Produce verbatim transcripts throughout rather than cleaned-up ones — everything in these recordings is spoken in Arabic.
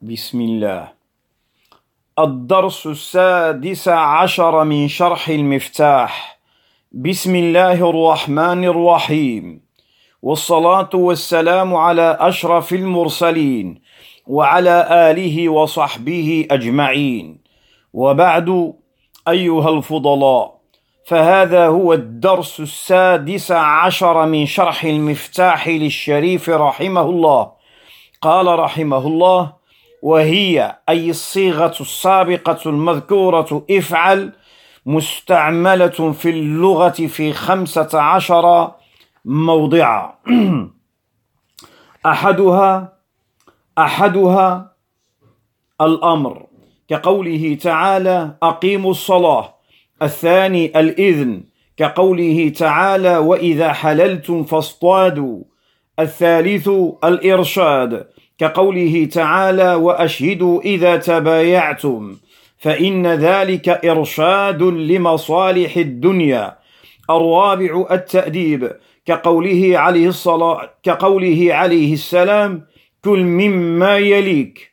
بسم الله. الدرس السادس عشر من شرح المفتاح. بسم الله الرحمن الرحيم، والصلاة والسلام على أشرف المرسلين وعلى آله وصحبه أجمعين، وبعد. أيها الفضلاء، فهذا هو الدرس السادس عشر من شرح المفتاح للشريف رحمه الله. قال رحمه الله: وهي أي الصيغة السابقة المذكورة افعل مستعملة في اللغة في خمسة عشر موضعا. أحدها أحدها الأمر، كقوله تعالى: أقيموا الصلاة. الثاني الإذن، كقوله تعالى: وإذا حللتم فاصطادوا. الثالث الإرشاد، كقوله تعالى: وأشهدوا إذا تبايعتم، فإن ذلك إرشاد لمصالح الدنيا. الرابع التأديب، كقوله عليه الصلاة كقوله عليه السلام: كل مما يليك.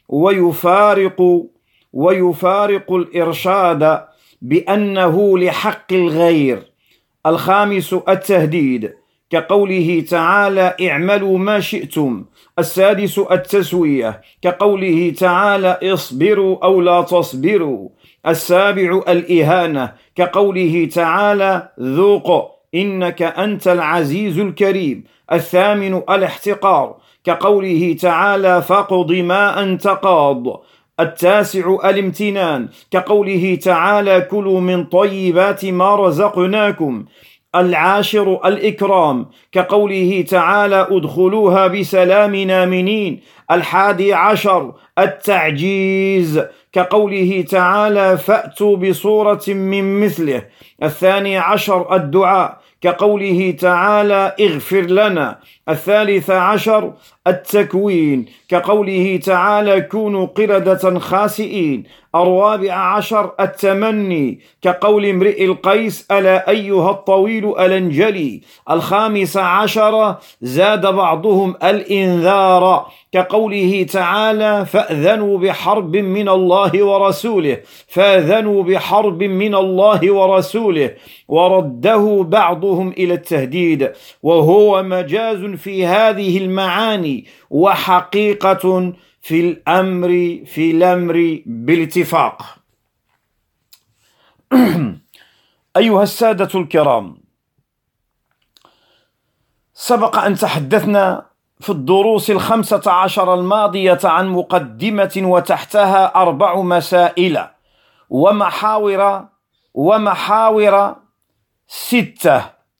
ويفارق ويفارق الإرشاد بأنه لحق الغير. الخامس التهديد، كقوله تعالى: اعملوا ما شئتم. السادس التسوية، كقوله تعالى: اصبروا أو لا تصبروا. السابع الإهانة، كقوله تعالى: ذوق إنك أنت العزيز الكريم. الثامن الاحتقار، كقوله تعالى: فاقض ما أنت قاض. التاسع الامتنان، كقوله تعالى: كلوا من طيبات ما رزقناكم. العاشر الإكرام، كقوله تعالى: ادخلوها بسلام آمنين. الحادي عشر التعجيز، كقوله تعالى: فأتوا بصورة من مثله. الثاني عشر الدعاء، كقوله تعالى: اغفر لنا. الثالث عشر التكوين، كقوله تعالى: كونوا قردة خاسئين. الرابع عشر التمني، كقول امرئ القيس: ألا أيها الطويل ألنجلي. الخامس عشر زاد بعضهم الإنذار، كقوله تعالى: فأذنوا بحرب من الله ورسوله. فأذنوا بحرب من الله ورسوله، ورده بعضهم إلى التهديد، وهو مجاز في هذه المعاني وحقيقة في الأمر في الأمر بالاتفاق. أيها السادة الكرام، سبق أن تحدثنا في الدروس الخمسة عشر الماضية عن مقدمة وتحتها أربع مسائل ومحاور ومحاور ستة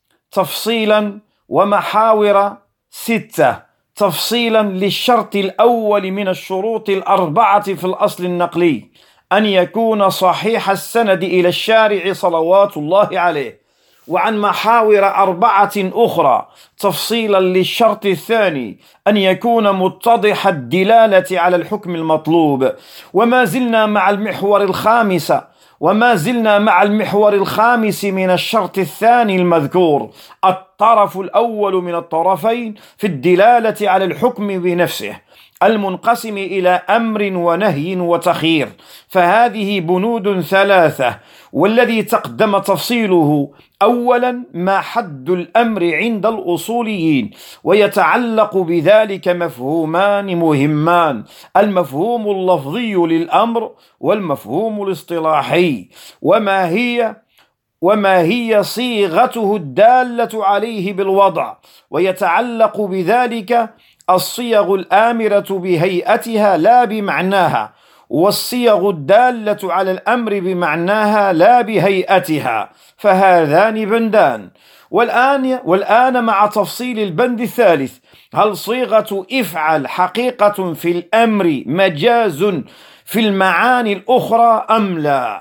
تفصيلا ومحاور ستة تفصيلا للشرط الأول من الشروط الأربعة في الأصل النقلي، أن يكون صحيح السند إلى الشارع صلوات الله عليه. وعن محاور أربعة أخرى تفصيلا للشرط الثاني، أن يكون متضح الدلالة على الحكم المطلوب. وما زلنا مع المحور الخامس وما زلنا مع المحور الخامس من الشرط الثاني المذكور، الطرف الأول من الطرفين في الدلالة على الحكم بنفسه، المنقسم إلى أمر ونهي وتخيير. فهذه بنود ثلاثة، والذي تقدم تفصيله: أولا، ما حد الأمر عند الأصوليين، ويتعلق بذلك مفهومان مهمان: المفهوم اللفظي للأمر والمفهوم الاصطلاحي، وما هي وما هي صيغته الدالة عليه بالوضع. ويتعلق بذلك الصيغ الآمرة بهيئتها لا بمعناها، والصيغ الدالة على الأمر بمعناها لا بهيئتها، فهذان بندان. والآن, والآن مع تفصيل البند الثالث: هل صيغة افعل حقيقة في الأمر مجاز في المعاني الأخرى أم لا؟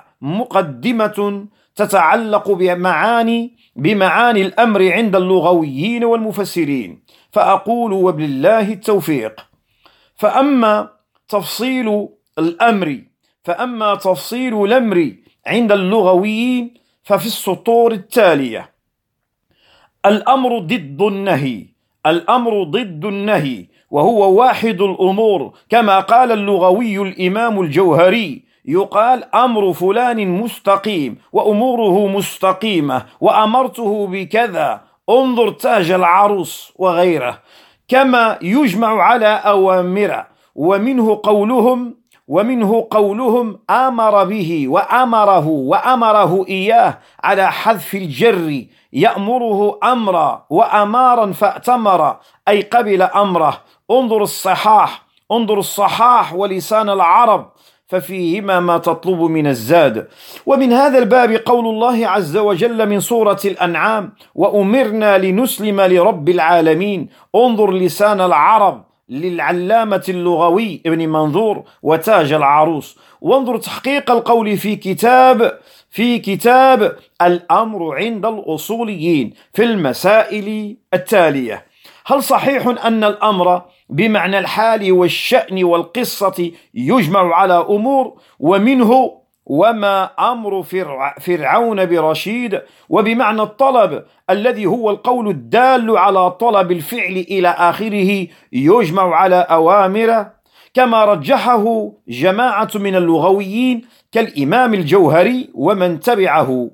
مقدمة تتعلق بمعاني بمعاني الأمر عند اللغويين والمفسرين. فأقول وبالله التوفيق. فأما تفصيل الأمر فأما تفصيل الأمر عند اللغويين ففي السطور التالية: الأمر ضد النهي الأمر ضد النهي وهو واحد الأمور، كما قال اللغوي الإمام الجوهري: يقال أمر فلان مستقيم وأموره مستقيمة، وأمرته بكذا، انظر تاج العروس وغيره. كما يجمع على أوامر، ومنه قولهم ومنه قولهم أمر به وأمره وأمره إياه على حذف الجر، يأمره أمرا وأمارا فأتمر، أي قبل أمره. انظر الصحاح انظر الصحاح ولسان العرب، ففيهما ما تطلب من الزاد. ومن هذا الباب قول الله عز وجل من سورة الأنعام: وأمرنا لنسلم لرب العالمين. انظر لسان العرب للعلامة اللغوي ابن منظور وتاج العروس. وانظر تحقيق القول في كتاب في كتاب الأمر عند الأصوليين في المسائل التالية: هل صحيح أن الأمر بمعنى الحال والشأن والقصة يجمع على أمور، ومنه وما أمر فرعون برشيد، وبمعنى الطلب الذي هو القول الدال على طلب الفعل إلى آخره يجمع على أوامر، كما رجحه جماعة من اللغويين كالإمام الجوهري ومن تبعه،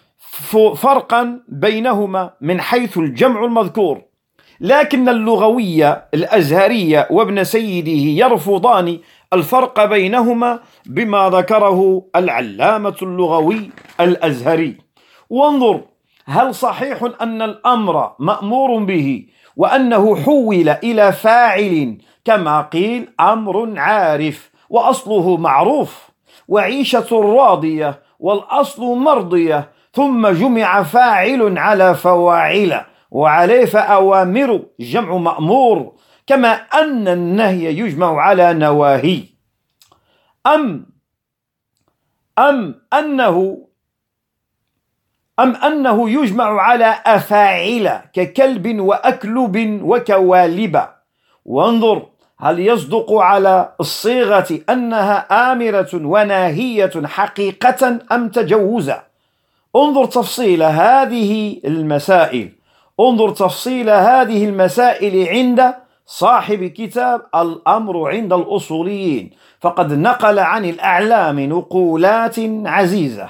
فرقا بينهما من حيث الجمع المذكور. لكن اللغوية الأزهرية وابن سيده يرفضان الفرق بينهما بما ذكره العلامة اللغوي الأزهري. وانظر، هل صحيح أن الأمر مأمور به وأنه حول إلى فاعل، كما قيل أمر عارف وأصله معروف، وعيشة راضية والأصل مرضية، ثم جمع فاعل على فواعل وعليه فأوامر جمع مأمور، كما أن النهي يجمع على نواهي. أم أم أنه أم أنه يجمع على أفاعل ككلب وأكلب وكوالب. وانظر، هل يصدق على الصيغة أنها آمرة وناهية حقيقة أم تجوزا؟ انظر تفصيل هذه المسائل انظر تفصيل هذه المسائل عند صاحب كتاب الأمر عند الأصوليين، فقد نقل عن الأعلام نقولات عزيزة.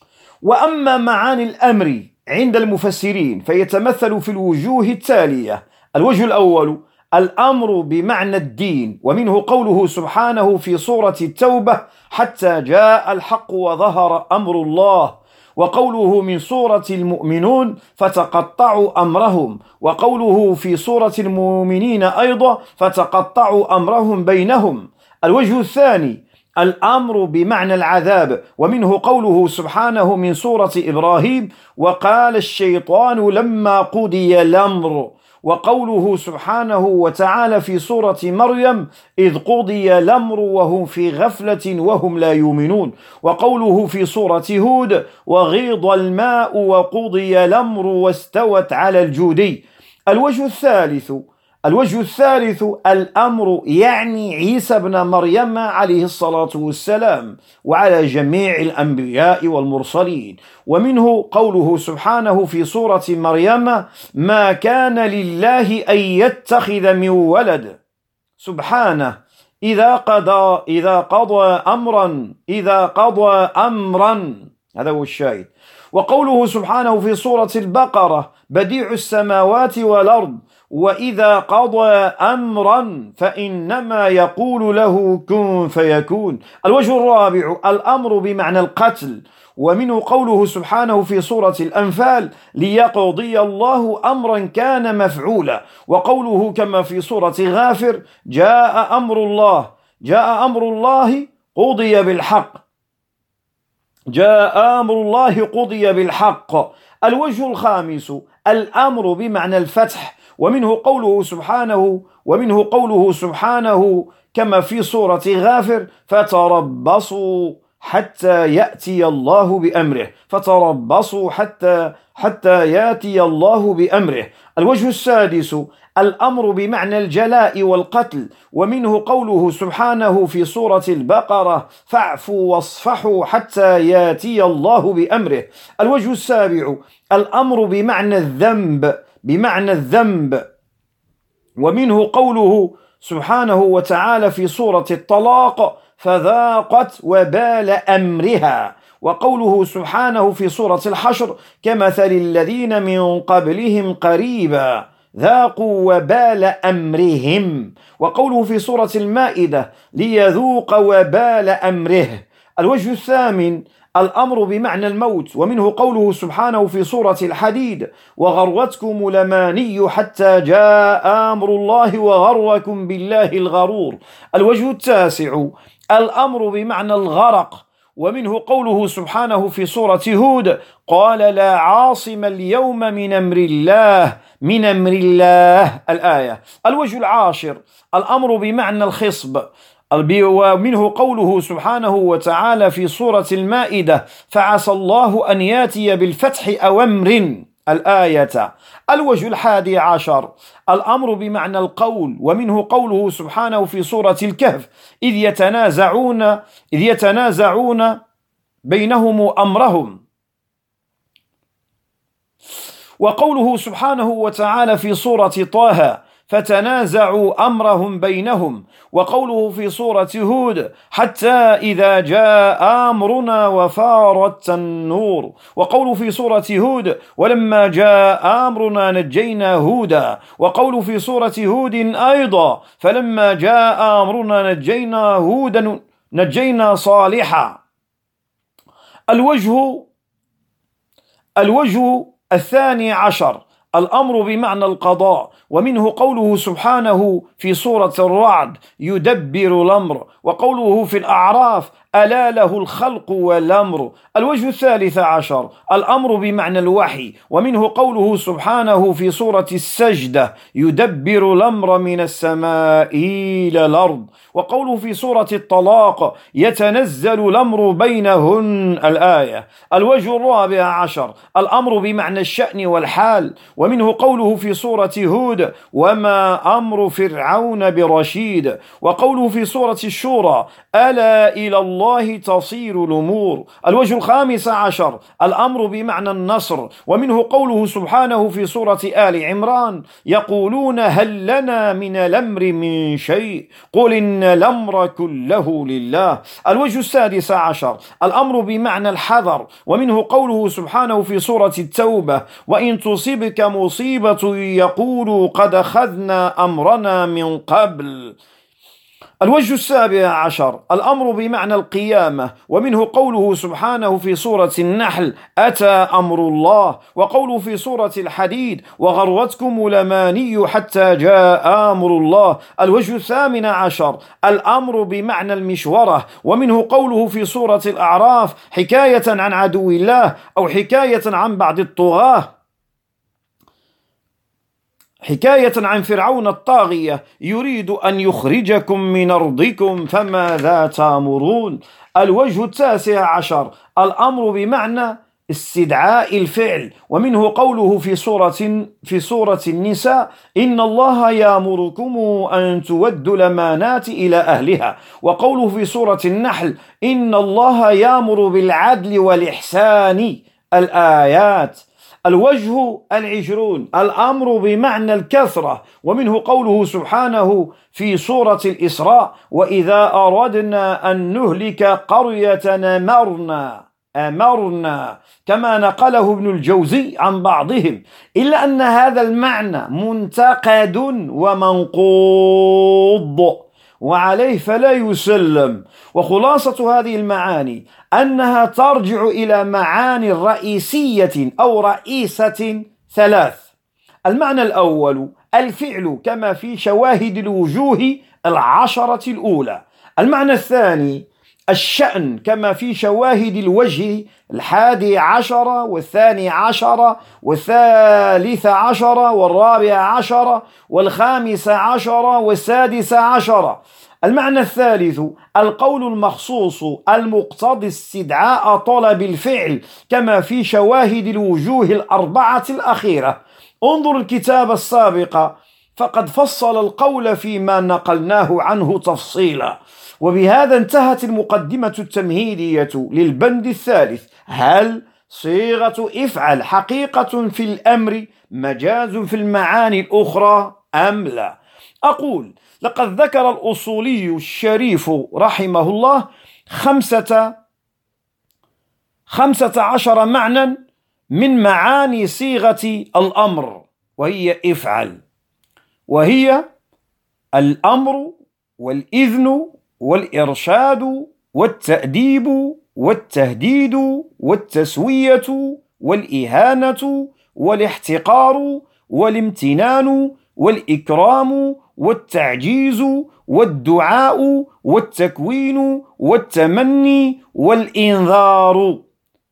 وأما معاني الأمر عند المفسرين فيتمثل في الوجوه التالية: الوجه الأول الأمر بمعنى الدين، ومنه قوله سبحانه في سورة التوبة: حتى جاء الحق وظهر أمر الله، وقوله من سورة المؤمنون: فتقطعوا أمرهم، وقوله في سورة المؤمنين أيضا: فتقطعوا أمرهم بينهم. الوجه الثاني الأمر بمعنى العذاب، ومنه قوله سبحانه من سورة إبراهيم: وقال الشيطان لما قضي الأمر، وقوله سبحانه وتعالى في سورة مريم: إذ قضي الأمر وهم في غفلة وهم لا يؤمنون، وقوله في سورة هود: وغيض الماء وقضي الأمر واستوت على الجودي. الوجه الثالث الوجه الثالث الأمر يعني عيسى بن مريم عليه الصلاة والسلام وعلى جميع الأنبياء والمرسلين، ومنه قوله سبحانه في سورة مريم: ما كان لله أن يتخذ من ولد، سبحانه، إذا قضى إذا قضى أمرا إذا قضى أمرا هذا هو الشاهد. وقوله سبحانه في سورة البقرة: بديع السماوات والأرض، وإذا قضى أمرا فإنما يقول له كن فيكون. الوجه الرابع الأمر بمعنى القتل، ومنه قوله سبحانه في سورة الأنفال: ليقضي الله أمرا كان مفعولا، وقوله كما في سورة غافر: جاء أمر الله جاء أمر الله قضي بالحق جاء أمر الله قضي بالحق. الوجه الخامس الأمر بمعنى الفتح، ومنه قوله سبحانه ومنه قوله سبحانه كما في سورة غافر: فتربصوا حتى يأتي الله بأمره فتربصوا حتى حتى يأتي الله بأمره. الوجه السادس الأمر بمعنى الجلاء والقتل، ومنه قوله سبحانه في سورة البقرة: فاعفوا واصفحوا حتى يأتي الله بأمره. الوجه السابع الأمر بمعنى الذنب بمعنى الذنب، ومنه قوله سبحانه وتعالى في سورة الطلاق فذاقت وبال أمرها، وقوله سبحانه في سورة الحشر كمثل الذين من قبلهم قريبا ذاقوا وبال أمرهم، وقوله في سورة المائدة ليذوق وبال أمره. الوجه الثامن الأمر بمعنى الموت، ومنه قوله سبحانه في سورة الحديد وغرتكم الأماني حتى جاء أمر الله وغركم بالله الغرور. الوجه التاسع الأمر بمعنى الغرق، ومنه قوله سبحانه في سورة هود قال لا عاصم اليوم من أمر الله من أمر الله الآية. الوجه العاشر الأمر بمعنى الخصب، ومنه قوله سبحانه وتعالى في سورة المائدة فعسى الله أن ياتي بالفتح أو أمر الآية. الوجه الحادي عشر الأمر بمعنى القول، ومنه قوله سبحانه في سورة الكهف إذ يتنازعون إذ يتنازعون بينهم أمرهم، وقوله سبحانه وتعالى في سورة طه فتنازعوا أمرهم بينهم، وقوله في سورة هود حتى إذا جاء أمرنا وفارت النور، وقوله في سورة هود ولما جاء أمرنا نجينا هودا، وقوله في سورة هود أيضا فلما جاء أمرنا نجينا هودا نجينا صالحا. الوجه الوجه الثاني عشر الأمر بمعنى القضاء، ومنه قوله سبحانه في سورة الرعد يدبر الأمر، وقوله في الأعراف ألا له الخلق والأمر. الوجه الثالث عشر الأمر بمعنى الوحي، ومنه قوله سبحانه في سورة السجدة يدبر الأمر من السماء إلى الأرض، وقوله في سورة الطلاق يتنزل الأمر بينهن الآية. الوجه الرابع عشر الأمر بمعنى الشأن والحال، ومنه قوله في سورة هود وما أمر فرعون برشيد، وقوله في سورة الشورى ألا إلى الله تصير الأمور. الوجه الخامس عشر الأمر بمعنى النصر، ومنه قوله سبحانه في سورة آل عمران يقولون هل لنا من الأمر من شيء قل إن الأمر كله لله. الوجه السادس عشر الأمر بمعنى الحذر، ومنه قوله سبحانه في سورة التوبة وإن تصبك مصيبة يقولوا قد أخذنا أمرنا من قبل. الوجه السابع عشر الأمر بمعنى القيامة، ومنه قوله سبحانه في سورة النحل أتى أمر الله، وقوله في سورة الحديد وغرتكم الأماني حتى جاء أمر الله. الوجه الثامن عشر الأمر بمعنى المشورة، ومنه قوله في سورة الأعراف حكاية عن عدو الله أو حكاية عن بعض الطغاة حكاية عن فرعون الطاغية يريد أن يخرجكم من أرضكم فماذا تأمرون. الوجه التاسع عشر الأمر بمعنى استدعاء الفعل، ومنه قوله في سورة في سورة النساء إن الله يأمركم أن تودوا الأمانات إلى أهلها، وقوله في سورة النحل إن الله يأمر بالعدل والإحسان الآيات. الوجه العشرون الأمر بمعنى الكثرة، ومنه قوله سبحانه في سورة الإسراء وإذا أردنا أن نهلك قرية أمرنا أمرنا كما نقله ابن الجوزي عن بعضهم، إلا أن هذا المعنى منتقد ومنقوض وعليه فلا يسلم. وخلاصة هذه المعاني أنها ترجع إلى معاني رئيسية أو رئيسة ثلاث. المعنى الأول الفعل كما في شواهد الوجوه العشرة الأولى. المعنى الثاني الشأن كما في شواهد الوجه الحادي عشر والثاني عشر والثالث عشر والرابع عشر والخامس عشر والسادس عشر. المعنى الثالث القول المخصوص المقتضي استدعاء طلب الفعل كما في شواهد الوجوه الأربعة الأخيرة. انظر الكتاب السابق فقد فصل القول فيما نقلناه عنه تفصيلا. وبهذا انتهت المقدمة التمهيدية للبند الثالث. هل صيغة افعل حقيقة في الأمر مجاز في المعاني الأخرى أم لا؟ أقول لقد ذكر الأصولي الشريف رحمه الله خمسة خمسة عشر معنى من معاني صيغة الأمر، وهي افعل، وهي الأمر والإذن والإرشاد والتأديب والتهديد والتسوية والإهانة والاحتقار والامتنان والإكرام والتعجيز والدعاء والتكوين والتمني والإنذار،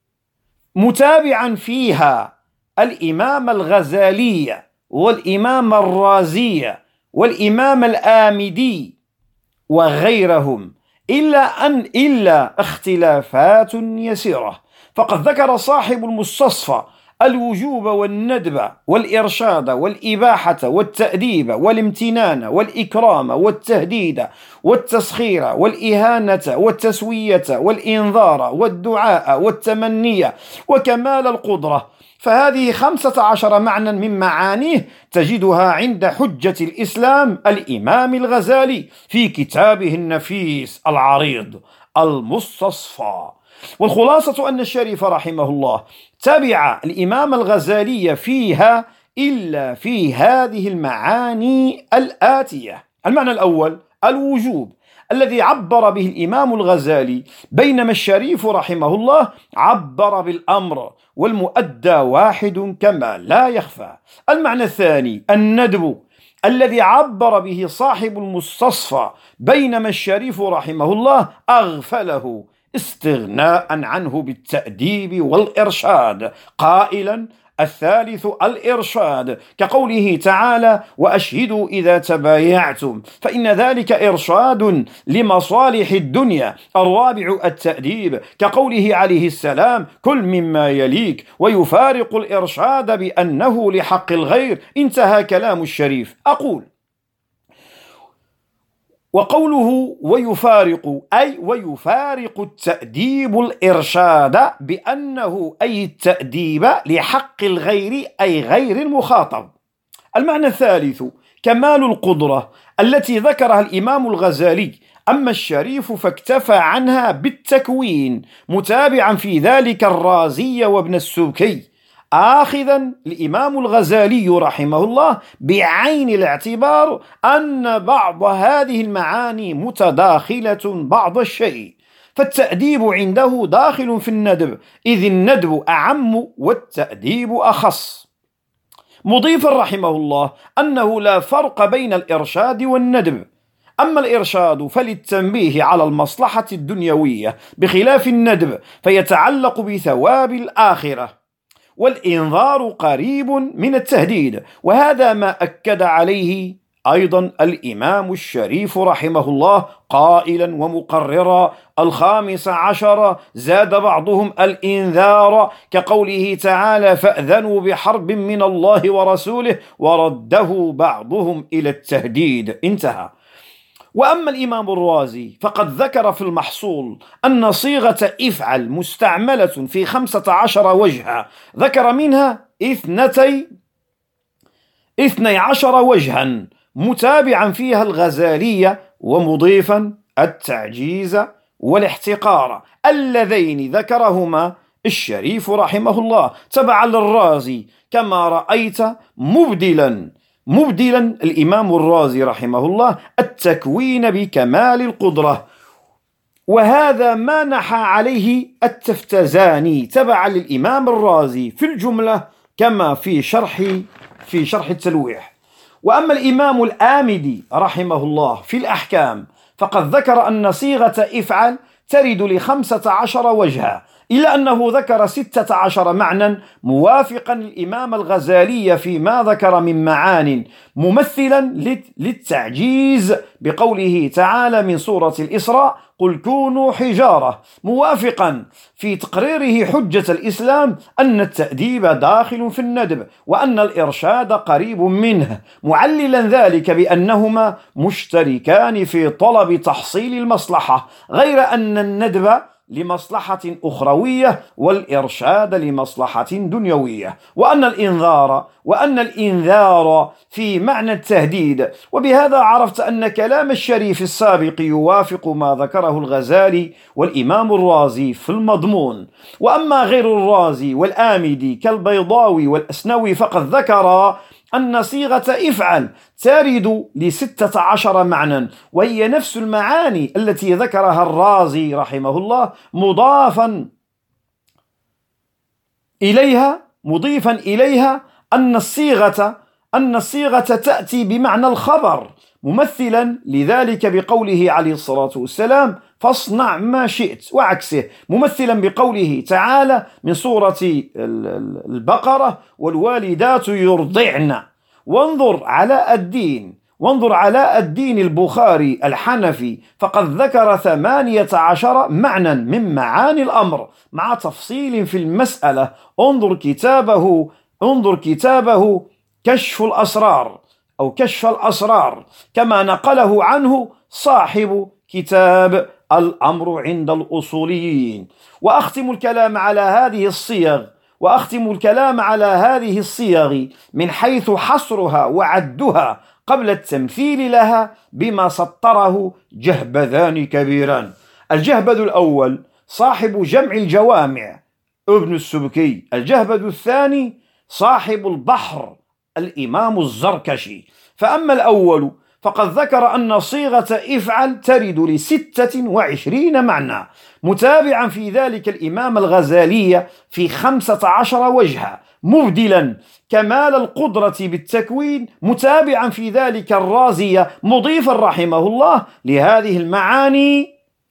متابعا فيها الإمام الغزالي والإمام الرازي والإمام الآمدي وغيرهم، إلا أن إلا اختلافات يسيرة. فقد ذكر صاحب المستصفى الوجوب والندب والإرشاد والإباحة والتأديب والامتنان والإكرام والتهديد والتسخير والإهانة والتسوية والإنذار والدعاء والتمني وكمال القدرة. فهذه خمسة عشر معنى من معانيه تجدها عند حجة الإسلام الإمام الغزالي في كتابه النفيس العريض المستصفى. والخلاصة أن الشريف رحمه الله تبع الإمام الغزالي فيها إلا في هذه المعاني الآتية. المعنى الأول الوجوب الذي عبر به الإمام الغزالي، بينما الشريف رحمه الله عبر بالأمر، والمؤدى واحد كما لا يخفى. المعنى الثاني الندب الذي عبر به صاحب المستصفى، بينما الشريف رحمه الله أغفله استغناء عنه بالتأديب والإرشاد قائلا الثالث الإرشاد، كقوله تعالى وأشهدوا إذا تبايعتم فإن ذلك إرشاد لمصالح الدنيا. الرابع التأديب، كقوله عليه السلام كل مما يليك، ويفارق الإرشاد بأنه لحق الغير. انتهى كلام الشريف. أقول وقوله ويفارق أي ويفارق التأديب الإرشاد بأنه أي التأديب لحق الغير أي غير المخاطب. المعنى الثالث كمال القدرة التي ذكرها الإمام الغزالي، أما الشريف فاكتفى عنها بالتكوين، متابعا في ذلك الرازي وابن السبكي، آخذا الإمام الغزالي رحمه الله بعين الاعتبار أن بعض هذه المعاني متداخلة بعض الشيء، فالتأديب عنده داخل في الندب، إذ الندب أعم والتأديب أخص، مضيفا رحمه الله أنه لا فرق بين الإرشاد والندب. أما الإرشاد فللتنبيه على المصلحة الدنيوية بخلاف الندب فيتعلق بثواب الآخرة، والإنذار قريب من التهديد، وهذا ما أكد عليه أيضا الإمام الشريف رحمه الله قائلا ومقررا الخامس عشر زاد بعضهم الإنذار، كقوله تعالى فأذنوا بحرب من الله ورسوله، ورده بعضهم إلى التهديد. انتهى. وأما الإمام الرازي فقد ذكر في المحصول أن صيغة افعل مستعملة في خمسة عشر وجها، ذكر منها اثنتي اثني عشر وجها، متابعا فيها الغزالية ومضيفا التعجيز والاحتقار اللذين ذكرهما الشريف رحمه الله تبعا للرازي، كما رأيت مبدلا مبدلا الإمام الرازي رحمه الله التكوين بكمال القدرة، وهذا ما نحى عليه التفتزاني تبعا للإمام الرازي في الجملة كما في شرح في شرح التلويح. وأما الإمام الآمدي رحمه الله في الأحكام فقد ذكر أن صيغة افعل ترد لخمسة عشر وجها، إلا أنه ذكر ستة عشر معنى موافقا للإمام الغزالي فيما ذكر من معان، ممثلا للتعجيز بقوله تعالى من سورة الإسراء قل كونوا حجارة، موافقا في تقريره حجة الإسلام أن التأديب داخل في الندب وأن الإرشاد قريب منه، معللا ذلك بأنهما مشتركان في طلب تحصيل المصلحة، غير أن الندب لمصلحة أخروية والإرشاد لمصلحة دنيوية، وأن الإنذار وأن الإنذار في معنى التهديد. وبهذا عرفت أن كلام الشريف السابق يوافق ما ذكره الغزالي والإمام الرازي في المضمون. وأما غير الرازي والآمدي كالبيضاوي والأسنوي فقد ذكر أن صيغة افعل ترد لستة عشر معنى، وهي نفس المعاني التي ذكرها الرازي رحمه الله، مضافا إليها مضيفا إليها أن الصيغة أن الصيغة تأتي بمعنى الخبر، ممثلا لذلك بقوله عليه الصلاة والسلام فاصنع ما شئت، وعكسه ممثلا بقوله تعالى من سورة البقرة والوالدات يرضعن. وانظر علاء الدين وانظر علاء الدين البخاري الحنفي فقد ذكر ثمانية عشر معنى من معاني الأمر مع تفصيل في المسألة. انظر كتابه انظر كتابه كشف الأسرار أو كشف الأسرار، كما نقله عنه صاحب كتاب الأمر عند الأصوليين. وأختم الكلام على هذه الصيغ وأختم الكلام على هذه الصيغ من حيث حصرها وعدها قبل التمثيل لها بما سطره جهبذان كبيران. الجهبذ الأول صاحب جمع الجوامع ابن السبكي، الجهبذ الثاني صاحب البحر الإمام الزركشي. فأما الأول فقد ذكر أن صيغة افعل ترد لستة وعشرين معنى، متابعا في ذلك الإمام الغزالي في خمسة عشر وجها، مبدلا كمال القدرة بالتكوين، متابعا في ذلك الرازي، مضيفا رحمه الله لهذه المعاني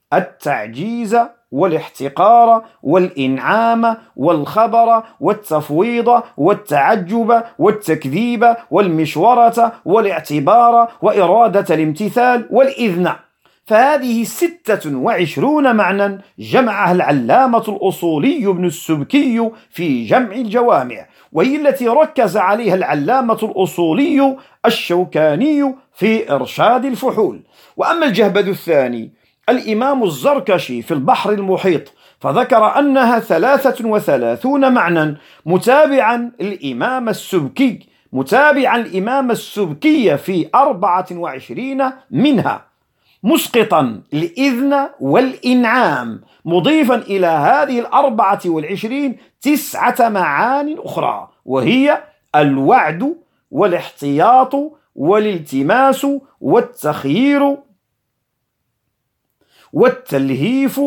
التعجيز والاحتقار والإنعام والخبر والتفويض والتعجب والتكذيب والمشورة والاعتبار وإرادة الامتثال والإذن. فهذه ستة وعشرون معنى جمعها العلامة الأصولي ابن السبكي في جمع الجوامع، وهي التي ركز عليها العلامة الأصولي الشوكاني في إرشاد الفحول. وأما الجهبذ الثاني الإمام الزركشي في البحر المحيط فذكر أنها ثلاثة وثلاثون معنى، متابعا الإمام السبكي متابعا الإمام السبكي في أربعة وعشرين منها، مسقطا الإذن والإنعام، مضيفا إلى هذه الأربعة والعشرين تسعة معان أخرى، وهي الوعد والاحتياط والالتماس والتخيير والتلهيف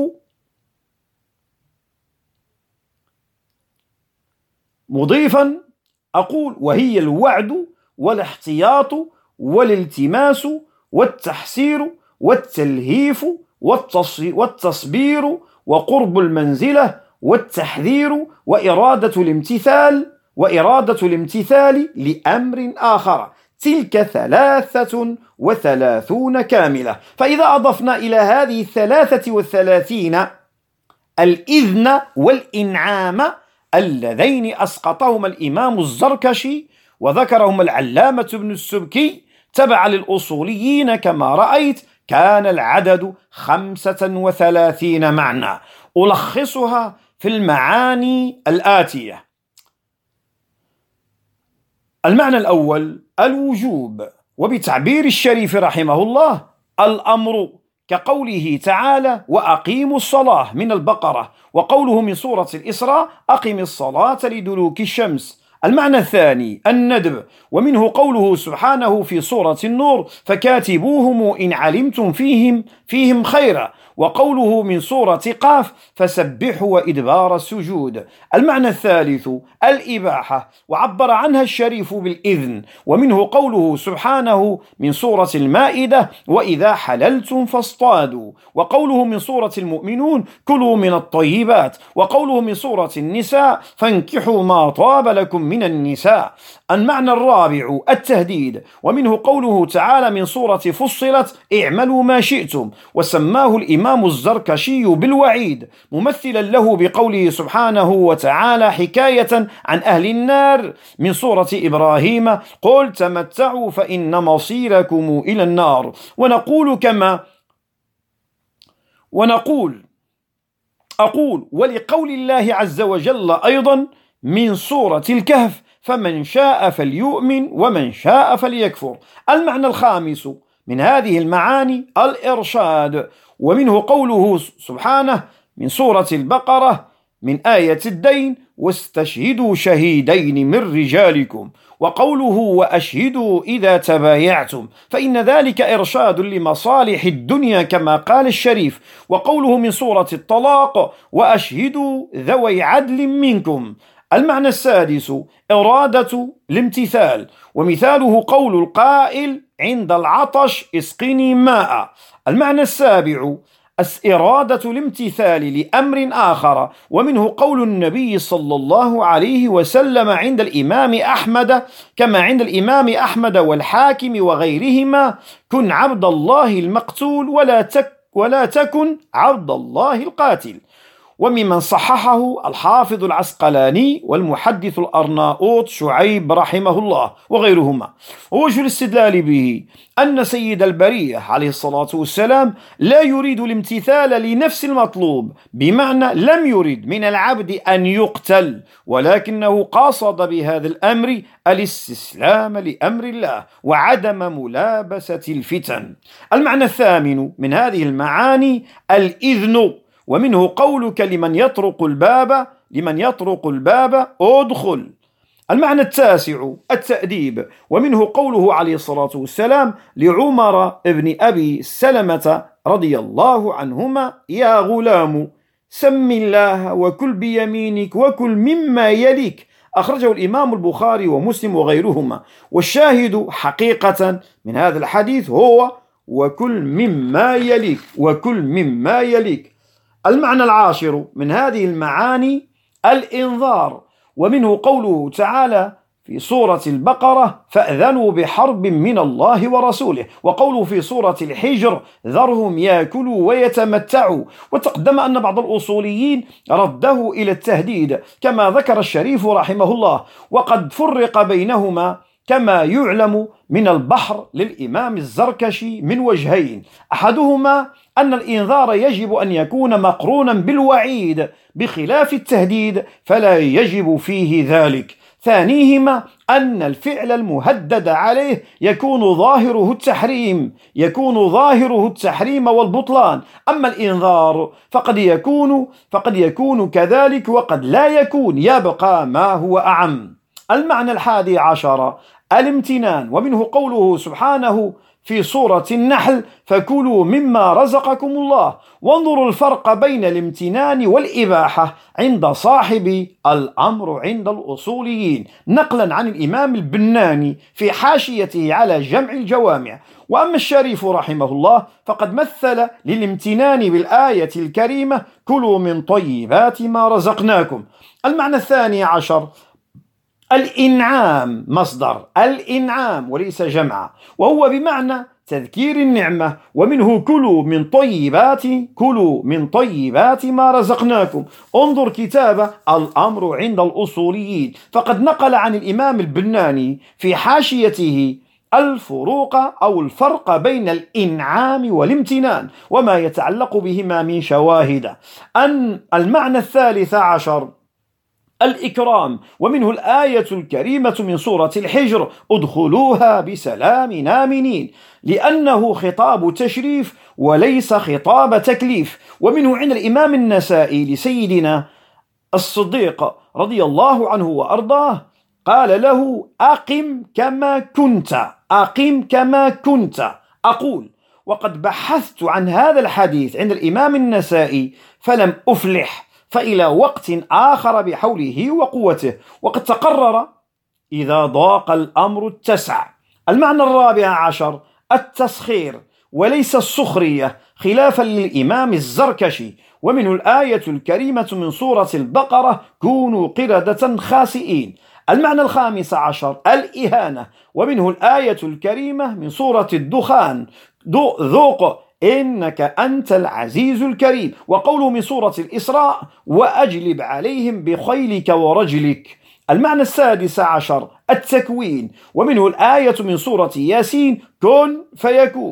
مضيفا أقول وهي الوعد والاحتياط والالتماس والتحسير والتلهيف والتصبير وقرب المنزلة والتحذير وإرادة الامتثال وإرادة الامتثال لأمر آخر. تلك ثلاثة وثلاثون كاملة. فإذا أضفنا إلى هذه الثلاثة والثلاثين الإذن والإنعام اللذين أسقطهما الإمام الزركشي وذكرهما العلامة ابن السبكي تبع للأصوليين كما رأيت، كان العدد خمسة وثلاثين معنى. ألخصها في المعاني الآتية. المعنى الأول الوجوب، وبتعبير الشريف رحمه الله الأمر، كقوله تعالى وأقيموا الصلاة من البقرة، وقوله من سورة الإسراء أقم الصلاة لدلوك الشمس. المعنى الثاني الندب، ومنه قوله سبحانه في سورة النور فكاتبوهم إن علمتم فيهم فيهم خيرا، وقوله من سورة قاف فسبحوا وإدبار السجود. المعنى الثالث الإباحة، وعبر عنها الشريف بالإذن، ومنه قوله سبحانه من سورة المائدة وإذا حللتم فاصطادوا، وقوله من سورة المؤمنون كلوا من الطيبات، وقوله من سورة النساء فانكحوا ما طاب لكم من النساء. المعنى الرابع التهديد، ومنه قوله تعالى من سورة فصلت اعملوا ما شئتم، وسماه الإمام الزركشي بالوعيد، ممثلا له بقوله سبحانه وتعالى حكاية عن أهل النار من سورة إبراهيم قل تمتعوا فإن مصيركم إلى النار. ونقول كما ونقول أقول ولقول الله عز وجل أيضا من سورة الكهف فمن شاء فليؤمن ومن شاء فليكفر. المعنى الخامس من هذه المعاني الإرشاد، ومنه قوله سبحانه من سورة البقرة من آية الدين واستشهدوا شهيدين من رجالكم، وقوله وأشهدوا إذا تبايعتم، فإن ذلك إرشاد لمصالح الدنيا كما قال الشريف. وقوله من سورة الطلاق وأشهدوا ذوي عدل منكم. المعنى السادس إرادة الامتثال، ومثاله قول القائل عند العطش اسقني ماء. المعنى السابع إرادة الامتثال لأمر آخر، ومنه قول النبي صلى الله عليه وسلم عند الإمام أحمد كما عند الإمام أحمد والحاكم وغيرهما كن عبد الله المقتول ولا تك ولا تكن عبد الله القاتل. وممن صححه الحافظ العسقلاني والمحدث الأرناؤوط شعيب رحمه الله وغيرهما. ووجه الاستدلال به أن سيد البرية عليه الصلاة والسلام لا يريد الامتثال لنفس المطلوب، بمعنى لم يرد من العبد أن يقتل، ولكنه قاصد بهذا الأمر الاستسلام لأمر الله وعدم ملابسة الفتن. المعنى الثامن من هذه المعاني الإذن، ومنه قولك لمن يطرق الباب لمن يطرق الباب ادخل. المعنى التاسع التأديب، ومنه قوله عليه الصلاة والسلام لعمر بن أبي سلمة رضي الله عنهما يا غلام سم الله وكل بيمينك وكل مما يليك. أخرجه الإمام البخاري ومسلم وغيرهما. والشاهد حقيقة من هذا الحديث هو وكل مما يليك وكل مما يليك. المعنى العاشر من هذه المعاني الإنذار، ومنه قوله تعالى في سورة البقرة فأذنوا بحرب من الله ورسوله، وقوله في سورة الحجر ذرهم يأكلوا ويتمتعوا. وتقدم أن بعض الأصوليين رده إلى التهديد كما ذكر الشريف رحمه الله، وقد فرق بينهما كما يعلم من البحر للإمام الزركشي من وجهين. أحدهما أن الإنذار يجب أن يكون مقرونا بالوعيد بخلاف التهديد فلا يجب فيه ذلك. ثانيهما أن الفعل المهدد عليه يكون ظاهره التحريم يكون ظاهره التحريم والبطلان، أما الإنذار فقد يكون فقد يكون كذلك وقد لا يكون، يبقى ما هو أعم. المعنى الحادي عشر الامتنان، ومنه قوله سبحانه في سورة النحل فكلوا مما رزقكم الله. وانظروا الفرق بين الامتنان والإباحة عند صاحب الأمر عند الأصوليين، نقلا عن الإمام البناني في حاشيته على جمع الجوامع. وأما الشريف رحمه الله فقد مثل للامتنان بالآية الكريمة كلوا من طيبات ما رزقناكم. المعنى الثاني عشر الإنعام، مصدر الإنعام وليس جمع، وهو بمعنى تذكير النعمة، ومنه كلوا من طيبات كلوا من طيبات ما رزقناكم. انظر كتاب الأمر عند الأصوليين، فقد نقل عن الإمام البناني في حاشيته الفروق أو الفرق بين الإنعام والامتنان وما يتعلق بهما من شواهد. أن المعنى الثالث عشر الإكرام، ومنه الآية الكريمة من سورة الحجر ادخلوها بسلام آمنين، لأنه خطاب تشريف وليس خطاب تكليف. ومنه عند الإمام النسائي لسيدنا الصديق رضي الله عنه وأرضاه قال له أقم كما كنت أقم كما كنت. أقول وقد بحثت عن هذا الحديث عند الإمام النسائي فلم أفلح، فإلى وقت آخر بحوله وقوته، وقد تقرر إذا ضاق الأمر اتسع. المعنى الرابع عشر التسخير وليس السخرية خلافا للإمام الزركشي، ومنه الآية الكريمة من سورة البقرة كونوا قردة خاسئين. المعنى الخامس عشر الإهانة، ومنه الآية الكريمة من سورة الدخان ذوق إنك أنت العزيز الكريم، وقوله من سورة الإسراء وأجلب عليهم بخيلك ورجلك. المعنى السادس عشر التكوين، ومنه الآية من سورة ياسين كن فيكون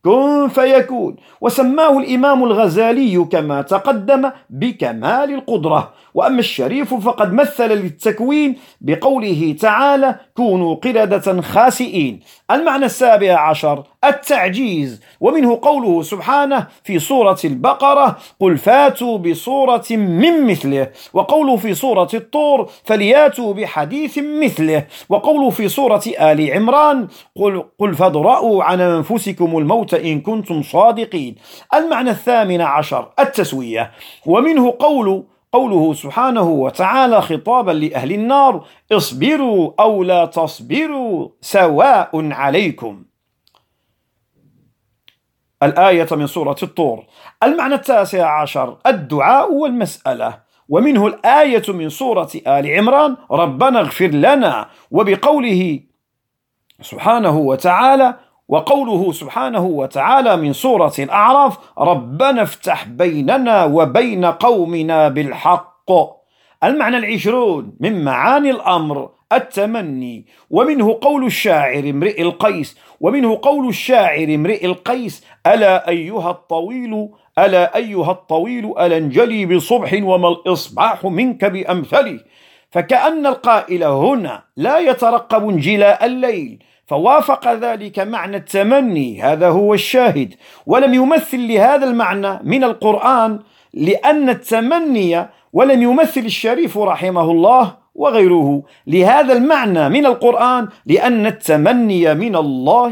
كن فيكون. وسماه الإمام الغزالي كما تقدم بكمال القدرة. وأما الشريف فقد مثل للتكوين بقوله تعالى كونوا قردة خاسئين. المعنى السابع عشر التعجيز، ومنه قوله سبحانه في سورة البقرة قل فاتوا بصورة من مثله، وقوله في سورة الطور فلياتوا بحديث مثله، وقوله في سورة آل عمران قل, قل فادرءوا عن أنفسكم الموت إن كنتم صادقين. المعنى الثامن عشر التسوية، ومنه قوله قوله سبحانه وتعالى خطابا لأهل النار اصبروا أو لا تصبروا سواء عليكم. الآية من سورة الطور. المعنى التاسع عشر الدعاء والمسألة، ومنه الآية من سورة آل عمران ربنا اغفر لنا، وبقوله سبحانه وتعالى وقوله سبحانه وتعالى من سورة الأعراف ربنا افتح بيننا وبين قومنا بالحق. المعنى العشرون من معاني الأمر التمني، ومنه قول الشاعر امرئ القيس ومنه قول الشاعر امرئ القيس ألا أيها الطويل ألا أيها الطويل ألا انجلي بصبح وما الإصباح منك بأمثله. فكأن القائل هنا لا يترقب انجلاء الليل، فوافق ذلك معنى التمني، هذا هو الشاهد، ولم يمثل لهذا المعنى من القرآن لأن التمني، ولم يمثل الشريف رحمه الله وغيره لهذا المعنى من القرآن لأن التمني من الله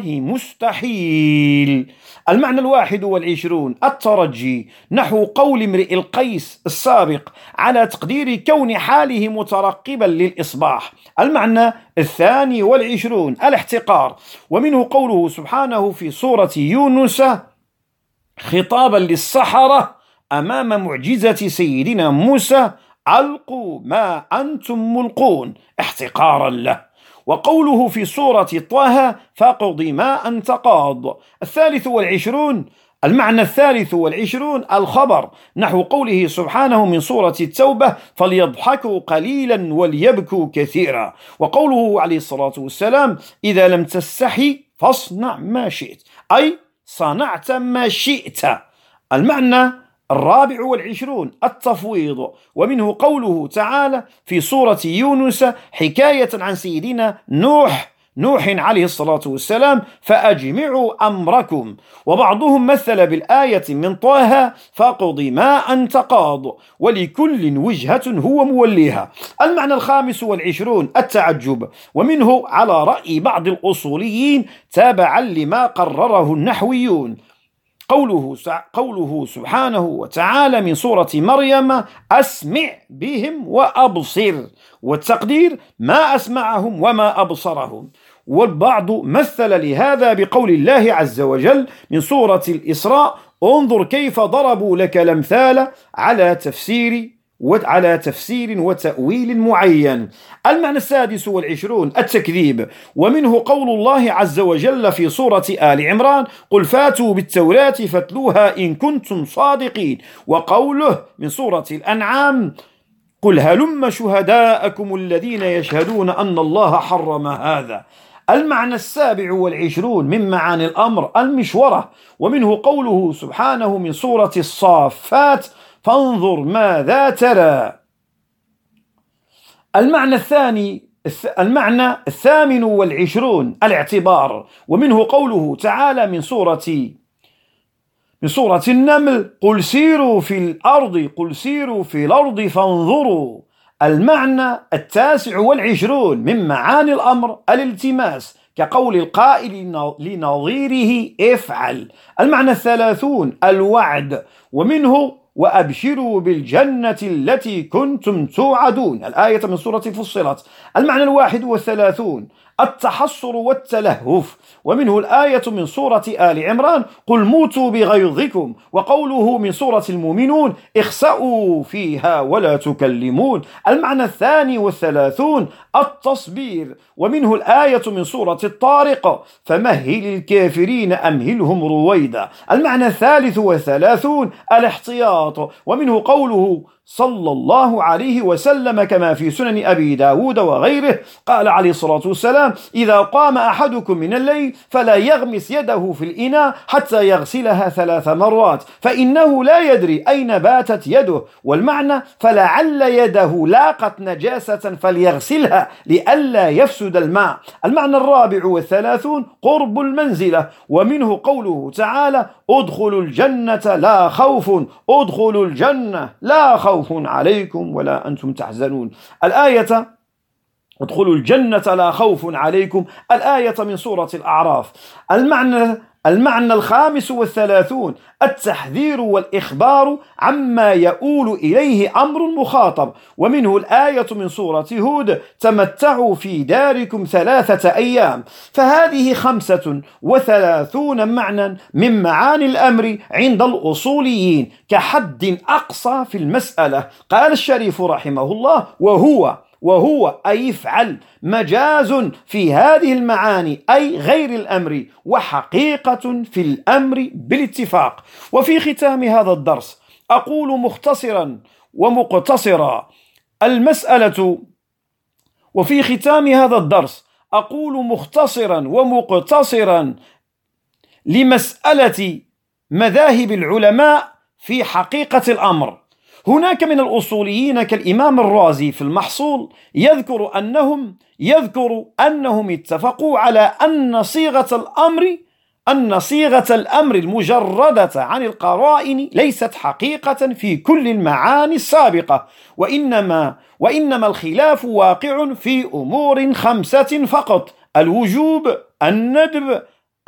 مستحيل. المعنى الواحد والعشرون الترجي، نحو قول امرئ القيس السابق على تقدير كون حاله مترقبا للإصباح. المعنى الثاني والعشرون الاحتقار، ومنه قوله سبحانه في سورة يونس خطابا للسحرة أمام معجزة سيدنا موسى ألقوا ما أنتم ملقون احتقارا له. وقوله في سورة طه فاقض ما أنت قاض. الثالث والعشرون المعنى الثالث والعشرون الخبر، نحو قوله سبحانه من سورة التوبة فليضحكوا قليلا وليبكوا كثيرا. وقوله عليه الصلاة والسلام إذا لم تستحي فاصنع ما شئت، أي صنعت ما شئت. المعنى الرابع والعشرون التفويض، ومنه قوله تعالى في سورة يونس حكاية عن سيدنا نوح نوح عليه الصلاة والسلام فأجمعوا أمركم. وبعضهم مثل بالآية من طه فاقض ما أنت قاض ولكل وجهة هو موليها. المعنى الخامس والعشرون التعجب، ومنه على رأي بعض الأصوليين تابعا لما قرره النحويون قوله قوله سبحانه وتعالى من سورة مريم أسمع بهم وأبصر، والتقدير ما أسمعهم وما أبصرهم. والبعض مثل لهذا بقول الله عز وجل من سورة الإسراء انظر كيف ضربوا لك الأمثال على تفسير وعلى تفسير وتأويل معين. المعنى السادس والعشرون التكذيب، ومنه قول الله عز وجل في سورة آل عمران قل فاتوا بالتوراة فاتلوها إن كنتم صادقين. وقوله من سورة الأنعام قل هلم شهداءكم الذين يشهدون أن الله حرم هذا. المعنى السابع والعشرون من معاني الأمر المشورة، ومنه قوله سبحانه من سورة الصافات فانظر ماذا ترى. المعنى الثاني المعنى الثامن والعشرون الاعتبار، ومنه قوله تعالى من سورة من سورة النمل قل سيروا في الأرض قل سيروا في الأرض فانظروا. المعنى التاسع والعشرون من معاني الأمر الالتماس، كقول القائل لنظيره افعل. المعنى الثلاثون الوعد، ومنه وأبشروا بالجنة التي كنتم توعدون. الآية من سورة فصلت. المعنى الواحد والثلاثون التحصر والتلهف، ومنه الآية من سورة آل عمران قل موتوا بغيظكم. وقوله من سورة المؤمنون اخسأوا فيها ولا تكلمون. المعنى الثاني والثلاثون التصبير، ومنه الآية من سورة الطارق فمهل الكافرين أمهلهم رويدا. المعنى الثالث والثلاثون الاحتياط، ومنه قوله صلى الله عليه وسلم كما في سنن أبي داود وغيره. قال عليه الصلاة والسلام: إذا قام أحدكم من الليل فلا يغمس يده في الإناء حتى يغسلها ثلاث مرات، فإنه لا يدري أين باتت يده. والمعنى: فلعل يده لاقت نجاسة فليغسلها لئلا يفسد الماء. المعنى الرابع والثلاثون: قرب المنزلة، ومنه قوله تعالى: ادخلوا الجنة لا خوف ادخلوا الجنة لا خوف عليكم ولا أنتم تحزنون. الآية ادخلوا الجنة لا خوف عليكم، الآية من سورة الأعراف. المعنى المعنى الخامس والثلاثون: التحذير والإخبار عما يؤول إليه أمر المخاطب، ومنه الآية من سورة هود: تمتعوا في داركم ثلاثة أيام. فهذه خمسة وثلاثون معنى من معاني الأمر عند الأصوليين كحد أقصى في المسألة. قال الشريف رحمه الله: وهو وهو أي افعل مجاز في هذه المعاني أي غير الأمر، وحقيقة في الأمر بالاتفاق. وفي ختام هذا الدرس أقول مختصرا ومقتصرا المسألة وفي ختام هذا الدرس أقول مختصرا ومقتصرا لمسألة مذاهب العلماء في حقيقة الأمر. هناك من الأصوليين كالإمام الرازي في المحصول يذكر أنهم يذكر أنهم اتفقوا على أن صيغة الأمر أن صيغة الأمر المجردة عن القرائن ليست حقيقة في كل المعاني السابقة، وإنما وإنما الخلاف واقع في أمور خمسة فقط: الوجوب، الندب،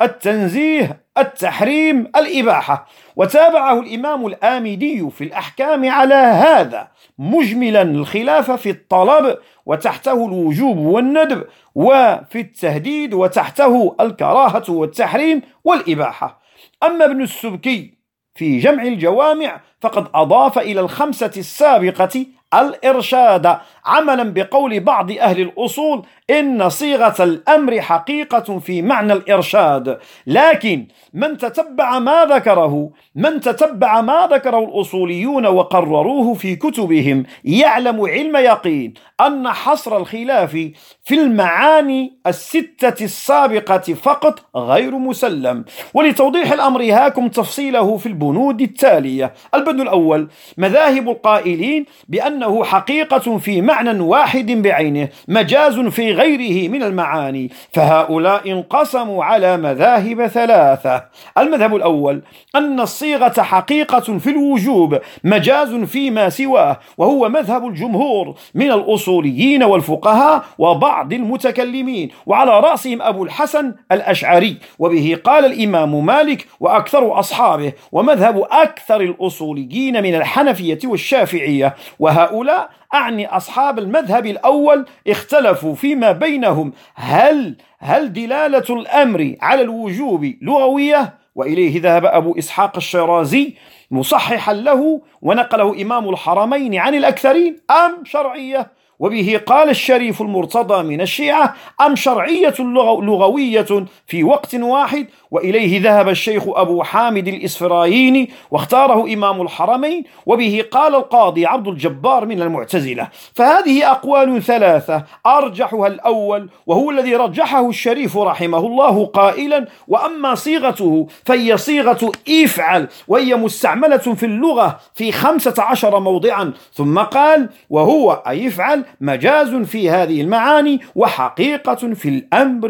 التنزيه، التحريم، الإباحة. وتابعه الإمام الآمدي في الأحكام على هذا، مجملا الخلاف في الطلب وتحته الوجوب والندب، وفي التهديد وتحته الكراهة والتحريم والإباحة. أما ابن السبكي في جمع الجوامع فقد أضاف إلى الخمسة السابقة الإرشاد، عملا بقول بعض أهل الأصول إن صيغة الأمر حقيقة في معنى الإرشاد. لكن من تتبع ما ذكره من تتبع ما ذكره الأصوليون وقرروه في كتبهم يعلم علم يقين أن حصر الخلاف في المعاني الستة السابقة فقط غير مسلم. ولتوضيح الأمر هاكم تفصيله في البنود التالية. البند الأول: مذاهب القائلين بأنه حقيقة في معنى واحد بعينه مجاز في غيره من المعاني، فهؤلاء انقسموا على مذاهب ثلاثة. المذهب الأول: أن الصيغة حقيقة في الوجوب مجاز فيما سواه، وهو مذهب الجمهور من الأصوليين والفقهاء وبعض المتكلمين، وعلى رأسهم أبو الحسن الأشعري، وبه قال الإمام مالك وأكثر أصحابه، ومذهب أكثر الأصوليين من الحنفية والشافعية. وهؤلاء أعني أصحاب المذهب الأول اختلفوا فيما بينهم هل هل دلالة الأمر على الوجوب لغوية، وإليه ذهب أبو إسحاق الشيرازي مصححا له ونقله إمام الحرمين عن الأكثرين، أم شرعية، وبه قال الشريف المرتضى من الشيعة، أم شرعية لغوية في وقت واحد، وإليه ذهب الشيخ أبو حامد الإسفرايني واختاره إمام الحرمين، وبه قال القاضي عبد الجبار من المعتزلة. فهذه أقوال ثلاثة، أرجحها الأول وهو الذي رجحه الشريف رحمه الله قائلا: وأما صيغته فهي صيغة افعل، وهي مستعملة في اللغة في خمسة عشر موضعا. ثم قال: وهو أي افعل مجاز في هذه المعاني وحقيقة في الأمر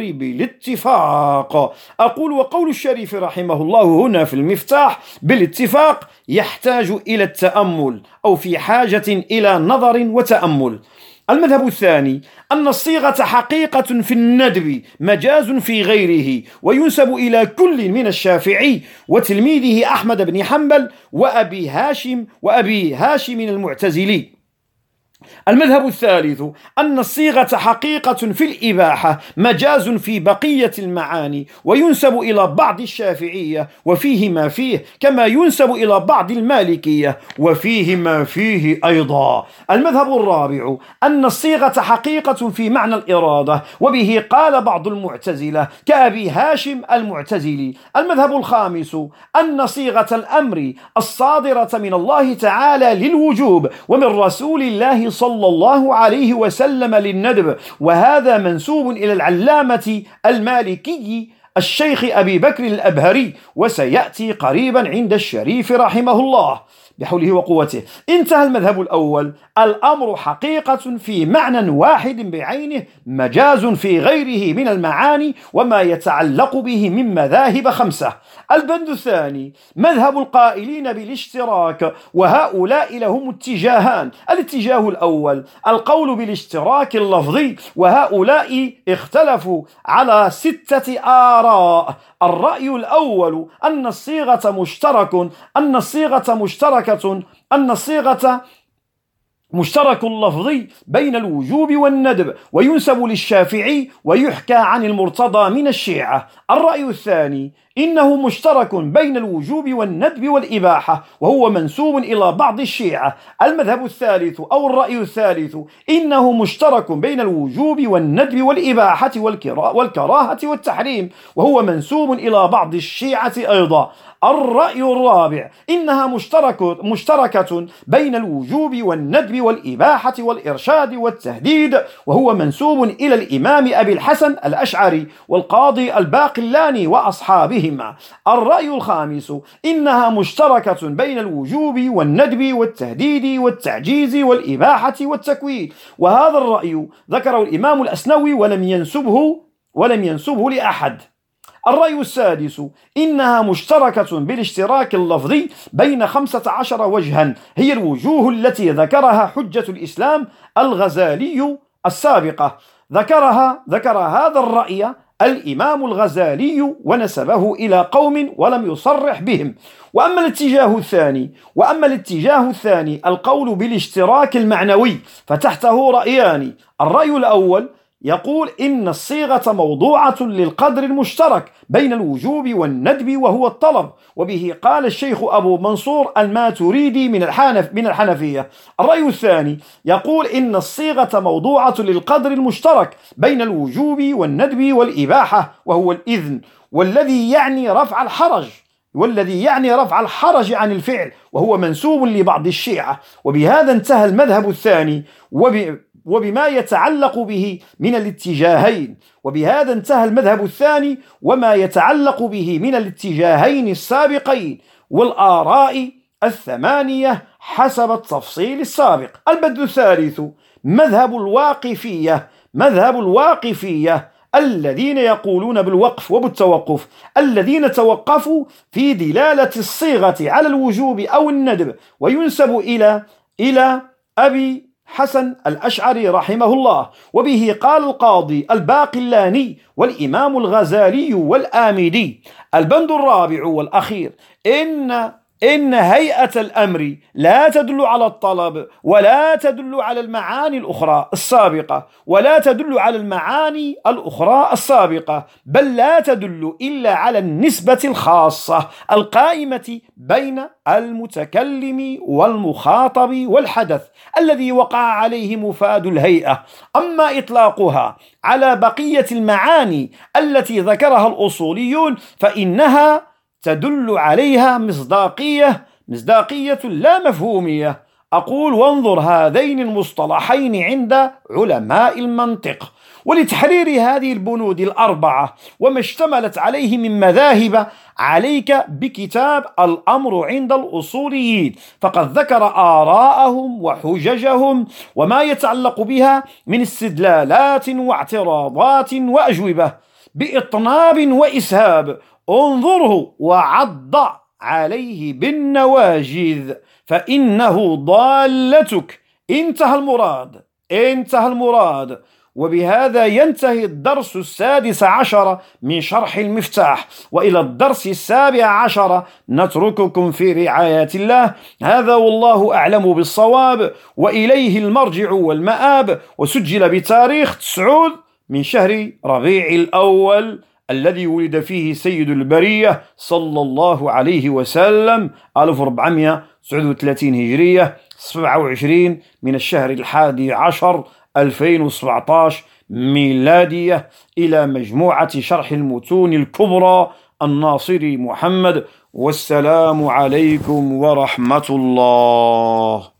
بالاتفاق. أقول: وقول الشريف رحمه الله هنا في المفتاح بالاتفاق يحتاج إلى التأمل، أو في حاجة إلى نظر وتأمل. المذهب الثاني: أن الصيغة حقيقة في الندب مجاز في غيره، وينسب إلى كل من الشافعي وتلميذه أحمد بن حنبل وأبي هاشم وأبي هاشم المعتزلي. المذهب الثالث أن الصيغة حقيقة في الإباحة مجاز في بقية المعاني، وينسب إلى بعض الشافعية وفيه ما فيه، كما ينسب إلى بعض المالكية وفيه ما فيه أيضا. المذهب الرابع أن الصيغة حقيقة في معنى الإرادة، وبه قال بعض المعتزلة كأبي هاشم المعتزلي. المذهب الخامس أن صيغة الأمر الصادرة من الله تعالى للوجوب ومن رسول الله صلى الله عليه وسلم للندب، وهذا منسوب إلى العلامة المالكي الشيخ أبي بكر الأبهري، وسيأتي قريبا عند الشريف رحمه الله بحوله وقوته. انتهى المذهب الأول: الأمر حقيقة في معنى واحد بعينه، مجاز في غيره من المعاني وما يتعلق به من مذاهب خمسة. البند الثاني: مذهب القائلين بالاشتراك، وهؤلاء لهم اتجاهان. الاتجاه الأول القول بالاشتراك اللفظي، وهؤلاء اختلفوا على ستة آراء. الرأي الأول أن الصيغة مشترك أن الصيغة مشتركة أن الصيغة مشترك لفظي بين الوجوب والندب، وينسب للشافعي ويحكى عن المرتضى من الشيعة. الرأي الثاني إنه مشترك بين الوجوب والندب والإباحة، وهو منسوب إلى بعض الشيعة. المذهب الثالث أو الرأي الثالث إنه مشترك بين الوجوب والندب والإباحة والكراهة والتحريم، وهو منسوب إلى بعض الشيعة أيضا. الرأي الرابع إنها مشتركة, مشتركة بين الوجوب والندب والإباحة والإرشاد والتهديد، وهو منسوب إلى الإمام أبي الحسن الأشعري والقاضي الباقلاني وأصحابهما. الرأي الخامس إنها مشتركة بين الوجوب والندب والتهديد والتعجيز والإباحة والتكوين، وهذا الرأي ذكره الإمام الأسنوي ولم ينسبه ولم ينسبه لأحد. الرأي السادس إنها مشتركة بالاشتراك اللفظي بين خمسة عشر وجها، هي الوجوه التي ذكرها حجة الإسلام الغزالي السابقة. ذكرها ذكر هذا الرأي الإمام الغزالي ونسبه إلى قوم ولم يصرح بهم. وأما الاتجاه الثاني وأما الاتجاه الثاني القول بالاشتراك المعنوي، فتحته رأيان. الرأي الأول يقول إن الصيغة موضوعة للقدر المشترك بين الوجوب والندب وهو الطلب، وبه قال الشيخ أبو منصور الماتريدي من الحنف من الحنفية. الرأي الثاني يقول إن الصيغة موضوعة للقدر المشترك بين الوجوب والندب والإباحة وهو الإذن، والذي يعني رفع الحرج والذي يعني رفع الحرج عن الفعل، وهو منسوب لبعض الشيعة. وبهذا انتهى المذهب الثاني وب وبما يتعلق به من الاتجاهين وبهذا انتهى المذهب الثاني وما يتعلق به من الاتجاهين السابقين والآراء الثمانية حسب التفصيل السابق. البند الثالث مذهب الواقفية مذهب الواقفية الذين يقولون بالوقف وبالتوقف، الذين توقفوا في دلالة الصيغة على الوجوب أو الندب، وينسب إلى إلى أبي حسن الأشعري رحمه الله. وبه قال القاضي الباقلاني والإمام الغزالي والآمدي. البند الرابع والأخير إن إن هيئة الأمر لا تدل على الطلب ولا تدل على المعاني الأخرى السابقة ولا تدل على المعاني الأخرى السابقة بل لا تدل إلا على النسبة الخاصة القائمة بين المتكلم والمخاطب والحدث الذي وقع عليه مفاد الهيئة. أما إطلاقها على بقية المعاني التي ذكرها الأصوليون فإنها تدل عليها مصداقية مصداقية لا مفهومية. أقول وانظر هذين المصطلحين عند علماء المنطق. ولتحرير هذه البنود الأربعة وما اشتملت عليه من مذاهب عليك بكتاب الأمر عند الأصوليين، فقد ذكر آراءهم وحججهم وما يتعلق بها من استدلالات واعتراضات وأجوبة بإطناب وإسهاب. انظره وعض عليه بالنواجذ فإنه ضالتك. انتهى المراد انتهى المراد وبهذا ينتهي الدرس السادس عشر من شرح المفتاح، وإلى الدرس السابع عشر نترككم في رعاية الله. هذا والله أعلم بالصواب، وإليه المرجع والمآب. وسجل بتاريخ تسعود من شهر ربيع الأول الذي ولد فيه سيد البرية صلى الله عليه وسلم ألف وأربعمائة وتسعة وثلاثين هجرية، سبعة وعشرين من الشهر الحادي عشر ألفين وسبعة عشر ميلادية، إلى مجموعة شرح المتون الكبرى الناصري محمد. والسلام عليكم ورحمة الله.